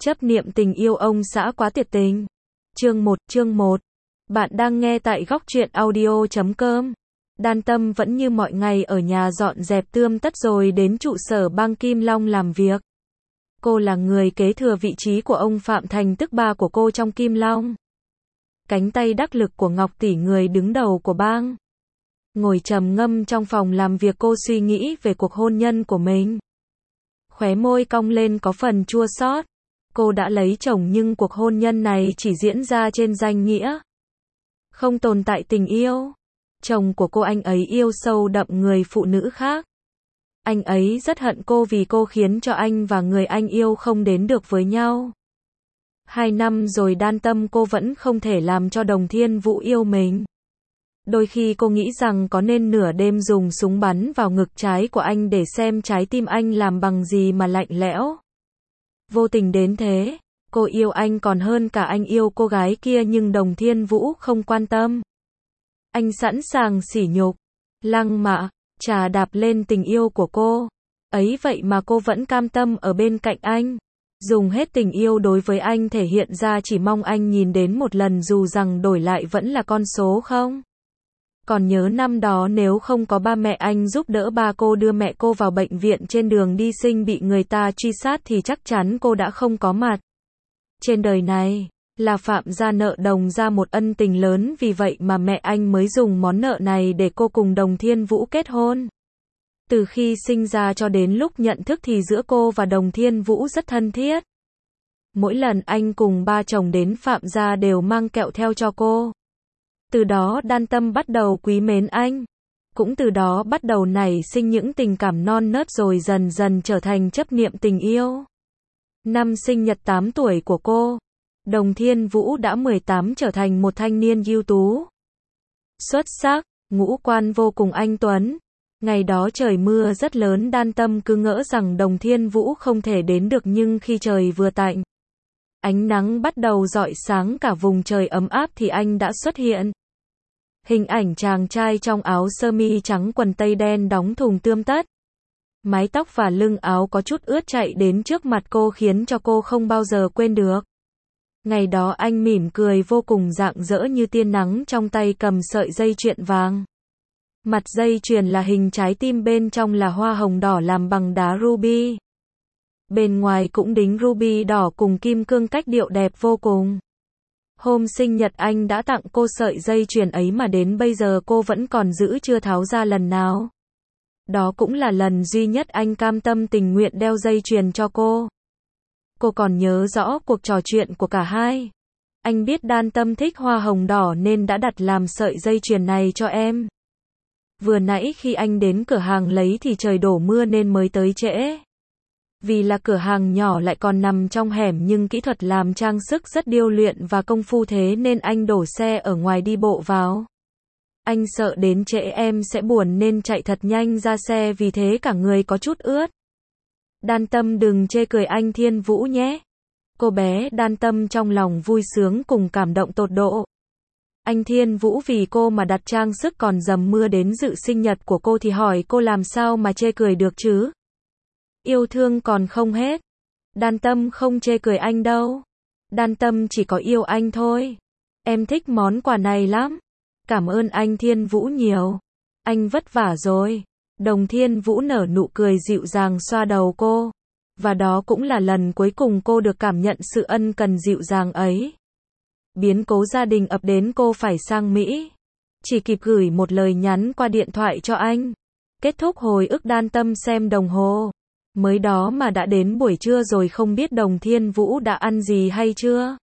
Chấp niệm tình yêu ông xã quá tuyệt tình. Chương 1. Bạn đang nghe tại góc truyện audio.com. Đan Tâm vẫn như mọi ngày ở nhà dọn dẹp tươm tất rồi đến trụ sở bang Kim Long làm việc. Cô là người kế thừa vị trí của ông Phạm Thành tức ba của cô trong Kim Long. Cánh tay đắc lực của Ngọc Tỷ người đứng đầu của bang. Ngồi trầm ngâm trong phòng làm việc cô suy nghĩ về cuộc hôn nhân của mình. Khóe môi cong lên có phần chua xót. Cô đã lấy chồng nhưng cuộc hôn nhân này chỉ diễn ra trên danh nghĩa. Không tồn tại tình yêu. Chồng của cô anh ấy yêu sâu đậm người phụ nữ khác. Anh ấy rất hận cô vì cô khiến cho anh và người anh yêu không đến được với nhau. 2 năm rồi Đan Tâm cô vẫn không thể làm cho Đồng Thiên Vũ yêu mình. Đôi khi cô nghĩ rằng có nên nửa đêm dùng súng bắn vào ngực trái của anh để xem trái tim anh làm bằng gì mà lạnh lẽo. Vô tình đến thế, cô yêu anh còn hơn cả anh yêu cô gái kia nhưng Đồng Thiên Vũ không quan tâm. Anh sẵn sàng sỉ nhục, lăng mạ, chà đạp lên tình yêu của cô. Ấy vậy mà cô vẫn cam tâm ở bên cạnh anh. Dùng hết tình yêu đối với anh thể hiện ra chỉ mong anh nhìn đến một lần dù rằng đổi lại vẫn là con số không. Còn nhớ năm đó nếu không có ba mẹ anh giúp đỡ ba cô đưa mẹ cô vào bệnh viện trên đường đi sinh bị người ta truy sát thì chắc chắn cô đã không có mặt. Trên đời này, là Phạm gia nợ Đồng gia một ân tình lớn vì vậy mà mẹ anh mới dùng món nợ này để cô cùng Đồng Thiên Vũ kết hôn. Từ khi sinh ra cho đến lúc nhận thức thì giữa cô và Đồng Thiên Vũ rất thân thiết. Mỗi lần anh cùng ba chồng đến Phạm gia đều mang kẹo theo cho cô. Từ đó Đan Tâm bắt đầu quý mến anh. Cũng từ đó bắt đầu nảy sinh những tình cảm non nớt rồi dần dần trở thành chấp niệm tình yêu. Năm sinh nhật 8 tuổi của cô, Đồng Thiên Vũ đã 18 trở thành một thanh niên ưu tú. Xuất sắc, ngũ quan vô cùng anh tuấn. Ngày đó trời mưa rất lớn Đan Tâm cứ ngỡ rằng Đồng Thiên Vũ không thể đến được nhưng khi trời vừa tạnh, ánh nắng bắt đầu rọi sáng cả vùng trời ấm áp thì anh đã xuất hiện. Hình ảnh chàng trai trong áo sơ mi trắng quần tây đen đóng thùng tươm tất. Mái tóc và lưng áo có chút ướt chạy đến trước mặt cô khiến cho cô không bao giờ quên được. Ngày đó anh mỉm cười vô cùng rạng rỡ như tia nắng trong tay cầm sợi dây chuyền vàng. Mặt dây chuyền là hình trái tim bên trong là hoa hồng đỏ làm bằng đá ruby. Bên ngoài cũng đính ruby đỏ cùng kim cương cách điệu đẹp vô cùng. Hôm sinh nhật anh đã tặng cô sợi dây chuyền ấy mà đến bây giờ cô vẫn còn giữ chưa tháo ra lần nào. Đó cũng là lần duy nhất anh cam tâm tình nguyện đeo dây chuyền cho cô. Cô còn nhớ rõ cuộc trò chuyện của cả hai. Anh biết Đan Tâm thích hoa hồng đỏ nên đã đặt làm sợi dây chuyền này cho em. Vừa nãy khi anh đến cửa hàng lấy thì trời đổ mưa nên mới tới trễ. Vì là cửa hàng nhỏ lại còn nằm trong hẻm nhưng kỹ thuật làm trang sức rất điêu luyện và công phu thế nên anh đổ xe ở ngoài đi bộ vào. Anh sợ đến trễ em sẽ buồn nên chạy thật nhanh ra xe vì thế cả người có chút ướt. Đan Tâm đừng chê cười anh Thiên Vũ nhé. Cô bé Đan Tâm trong lòng vui sướng cùng cảm động tột độ. Anh Thiên Vũ vì cô mà đặt trang sức còn dầm mưa đến dự sinh nhật của cô thì hỏi cô làm sao mà chê cười được chứ. Yêu thương còn không hết. Đan Tâm không chê cười anh đâu. Đan Tâm chỉ có yêu anh thôi. Em thích món quà này lắm. Cảm ơn anh Thiên Vũ nhiều. Anh vất vả rồi. Đồng Thiên Vũ nở nụ cười dịu dàng xoa đầu cô. Và đó cũng là lần cuối cùng cô được cảm nhận sự ân cần dịu dàng ấy. Biến cố gia đình ập đến cô phải sang Mỹ. Chỉ kịp gửi một lời nhắn qua điện thoại cho anh. Kết thúc hồi ức Đan Tâm xem đồng hồ. Mới đó mà đã đến buổi trưa rồi không biết Đồng Thiên Vũ đã ăn gì hay chưa.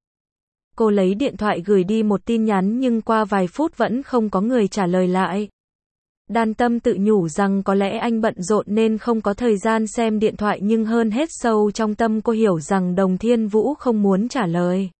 Cô lấy điện thoại gửi đi một tin nhắn nhưng qua vài phút vẫn không có người trả lời lại. Đan Tâm tự nhủ rằng có lẽ anh bận rộn nên không có thời gian xem điện thoại nhưng hơn hết sâu trong tâm cô hiểu rằng Đồng Thiên Vũ không muốn trả lời.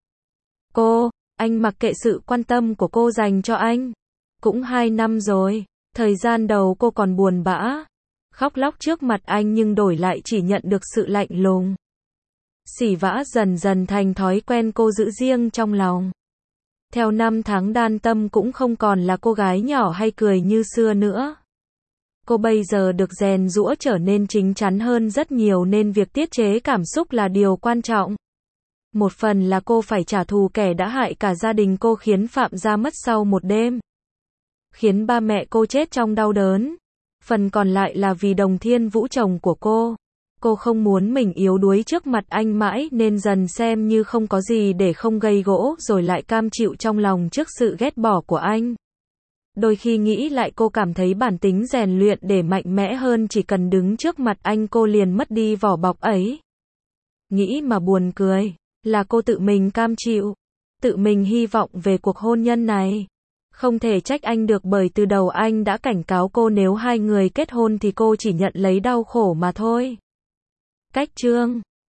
Anh mặc kệ sự quan tâm của cô dành cho anh. Cũng 2 năm rồi, thời gian đầu cô còn buồn bã, khóc lóc trước mặt anh nhưng đổi lại chỉ nhận được sự lạnh lùng. Sỉ vã dần dần thành thói quen cô giữ riêng trong lòng. Theo năm tháng Đan Tâm cũng không còn là cô gái nhỏ hay cười như xưa nữa. Cô bây giờ được rèn giũa trở nên chín chắn hơn rất nhiều nên việc tiết chế cảm xúc là điều quan trọng. Một phần là cô phải trả thù kẻ đã hại cả gia đình cô khiến Phạm gia mất sau một đêm. Khiến ba mẹ cô chết trong đau đớn. Phần còn lại là vì Đồng Thiên Vũ chồng của cô. Cô không muốn mình yếu đuối trước mặt anh mãi nên dần xem như không có gì để không gây gỗ rồi lại cam chịu trong lòng trước sự ghét bỏ của anh. Đôi khi nghĩ lại cô cảm thấy bản tính rèn luyện để mạnh mẽ hơn chỉ cần đứng trước mặt anh cô liền mất đi vỏ bọc ấy. Nghĩ mà buồn cười, là cô tự mình cam chịu, tự mình hy vọng về cuộc hôn nhân này. Không thể trách anh được bởi từ đầu anh đã cảnh cáo cô nếu hai người kết hôn thì cô chỉ nhận lấy đau khổ mà thôi. Cách chương